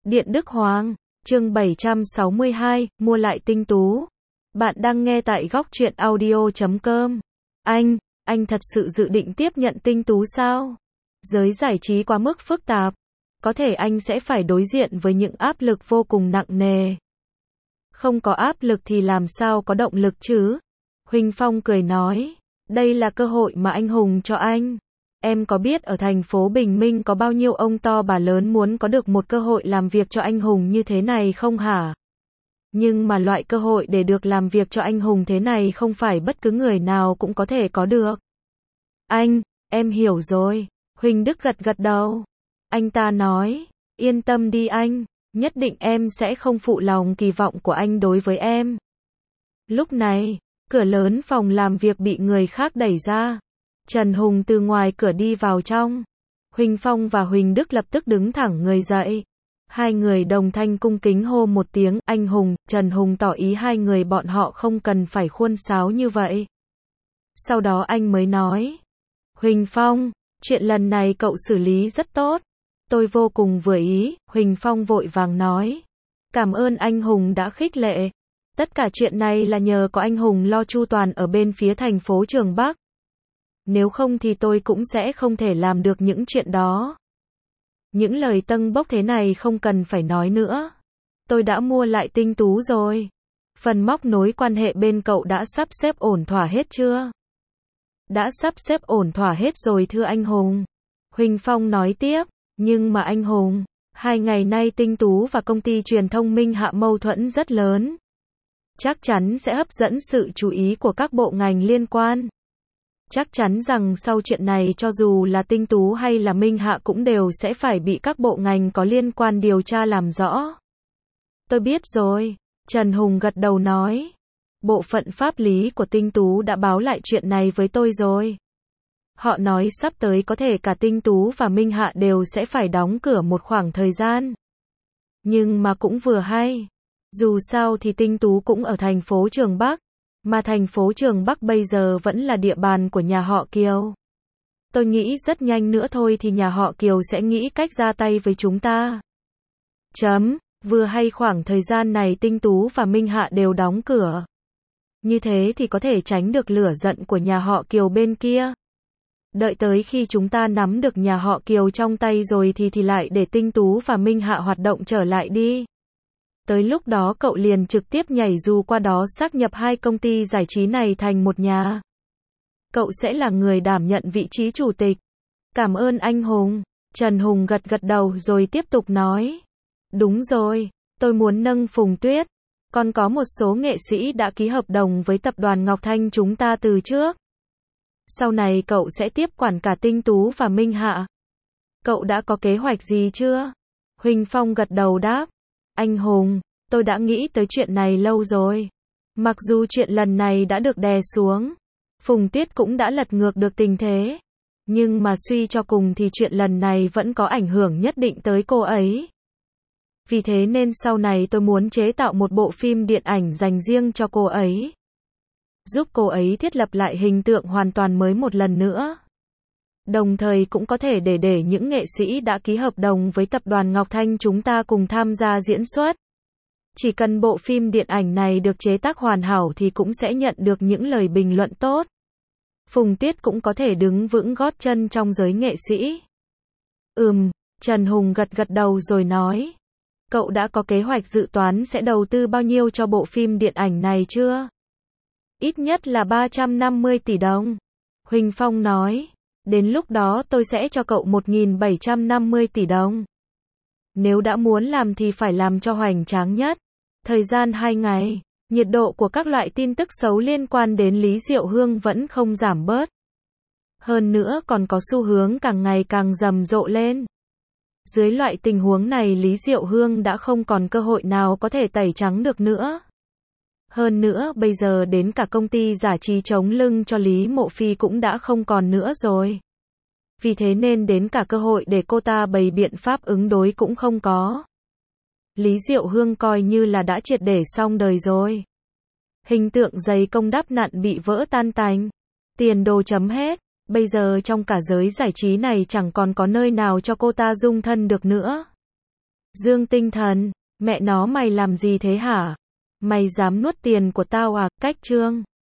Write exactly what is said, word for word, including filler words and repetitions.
Điện Đức Hoàng, chương bảy trăm sáu mươi hai, mua lại tinh tú. Bạn đang nghe tại góc truyện audio chấm com. Anh, anh thật sự dự định tiếp nhận tinh tú sao? Giới giải trí quá mức phức tạp. Có thể anh sẽ phải đối diện với những áp lực vô cùng nặng nề. Không có áp lực thì làm sao có động lực chứ? Huỳnh Phong cười nói, đây là cơ hội mà anh Hùng cho anh. Em có biết ở thành phố Bình Minh có bao nhiêu ông to bà lớn muốn có được một cơ hội làm việc cho anh Hùng như thế này không hả? Nhưng mà loại cơ hội để được làm việc cho anh Hùng thế này không phải bất cứ người nào cũng có thể có được. Anh, em hiểu rồi. Huỳnh Đức gật gật đầu. Anh ta nói, yên tâm đi anh, nhất định em sẽ không phụ lòng kỳ vọng của anh đối với em. Lúc này, cửa lớn phòng làm việc bị người khác đẩy ra. Trần Hùng từ ngoài cửa đi vào trong. Huỳnh Phong và Huỳnh Đức lập tức đứng thẳng người dậy. Hai người đồng thanh cung kính hô một tiếng, anh Hùng. Trần Hùng tỏ ý hai người bọn họ không cần phải khuôn sáo như vậy. Sau đó anh mới nói, Huỳnh Phong, chuyện lần này cậu xử lý rất tốt. Tôi vô cùng vừa ý. Huỳnh Phong vội vàng nói, cảm ơn anh Hùng đã khích lệ. Tất cả chuyện này là nhờ có anh Hùng lo chu toàn ở bên phía thành phố Trường Bắc. Nếu không thì tôi cũng sẽ không thể làm được những chuyện đó. Những lời tâng bốc thế này không cần phải nói nữa. Tôi đã mua lại tinh tú rồi. Phần móc nối quan hệ bên cậu đã sắp xếp ổn thỏa hết chưa? Đã sắp xếp ổn thỏa hết rồi thưa anh Hùng. Huỳnh Phong nói tiếp, nhưng mà anh Hùng, hai ngày nay tinh tú và công ty truyền thông Minh Hạ mâu thuẫn rất lớn. Chắc chắn sẽ hấp dẫn sự chú ý của các bộ ngành liên quan. Chắc chắn rằng sau chuyện này cho dù là tinh tú hay là Minh Hạ cũng đều sẽ phải bị các bộ ngành có liên quan điều tra làm rõ. Tôi biết rồi. Trần Hùng gật đầu nói. Bộ phận pháp lý của tinh tú đã báo lại chuyện này với tôi rồi. Họ nói sắp tới có thể cả tinh tú và Minh Hạ đều sẽ phải đóng cửa một khoảng thời gian. Nhưng mà cũng vừa hay. Dù sao thì tinh tú cũng ở thành phố Trường Bắc. Mà thành phố Trường Bắc bây giờ vẫn là địa bàn của nhà họ Kiều. Tôi nghĩ rất nhanh nữa thôi thì nhà họ Kiều sẽ nghĩ cách ra tay với chúng ta. Chấm, vừa hay khoảng thời gian này tinh tú và Minh Hạ đều đóng cửa. Như thế thì có thể tránh được lửa giận của nhà họ Kiều bên kia. Đợi tới khi chúng ta nắm được nhà họ Kiều trong tay rồi thì thì lại để tinh tú và Minh Hạ hoạt động trở lại đi. Tới lúc đó cậu liền trực tiếp nhảy dù qua đó sáp nhập hai công ty giải trí này thành một nhà. Cậu sẽ là người đảm nhận vị trí chủ tịch. Cảm ơn anh Hùng. Trần Hùng gật gật đầu rồi tiếp tục nói. Đúng rồi, tôi muốn nâng Phùng Tuyết. Còn có một số nghệ sĩ đã ký hợp đồng với tập đoàn Ngọc Thanh chúng ta từ trước. Sau này cậu sẽ tiếp quản cả tinh tú và Minh Hạ. Cậu đã có kế hoạch gì chưa? Huỳnh Phong gật đầu đáp. Anh Hùng, tôi đã nghĩ tới chuyện này lâu rồi. Mặc dù chuyện lần này đã được đè xuống, Phùng Tuyết cũng đã lật ngược được tình thế. Nhưng mà suy cho cùng thì chuyện lần này vẫn có ảnh hưởng nhất định tới cô ấy. Vì thế nên sau này tôi muốn chế tạo một bộ phim điện ảnh dành riêng cho cô ấy. Giúp cô ấy thiết lập lại hình tượng hoàn toàn mới một lần nữa. Đồng thời cũng có thể để để những nghệ sĩ đã ký hợp đồng với tập đoàn Ngọc Thanh chúng ta cùng tham gia diễn xuất. Chỉ cần bộ phim điện ảnh này được chế tác hoàn hảo thì cũng sẽ nhận được những lời bình luận tốt. Phùng Tuyết cũng có thể đứng vững gót chân trong giới nghệ sĩ. Ừm, Trần Hùng gật gật đầu rồi nói. Cậu đã có kế hoạch dự toán sẽ đầu tư bao nhiêu cho bộ phim điện ảnh này chưa? Ít nhất là ba trăm năm mươi tỷ đồng. Huỳnh Phong nói. Đến lúc đó tôi sẽ cho cậu một nghìn bảy trăm năm mươi tỷ đồng. Nếu đã muốn làm thì phải làm cho hoành tráng nhất. Thời gian hai ngày, nhiệt độ của các loại tin tức xấu liên quan đến Lý Diệu Hương vẫn không giảm bớt. Hơn nữa còn có xu hướng càng ngày càng rầm rộ lên. Dưới loại tình huống này Lý Diệu Hương đã không còn cơ hội nào có thể tẩy trắng được nữa. Hơn nữa bây giờ đến cả công ty giải trí chống lưng cho Lý Mộ Phi cũng đã không còn nữa rồi. Vì thế nên đến cả cơ hội để cô ta bày biện pháp ứng đối cũng không có. Lý Diệu Hương coi như là đã triệt để xong đời rồi. Hình tượng dày công đắp nặn bị vỡ tan tành. Tiền đồ chấm hết. Bây giờ trong cả giới giải trí này chẳng còn có nơi nào cho cô ta dung thân được nữa. Dương Tinh Thần, mẹ nó mày làm gì thế hả? Mày dám nuốt tiền của tao à, cách trương.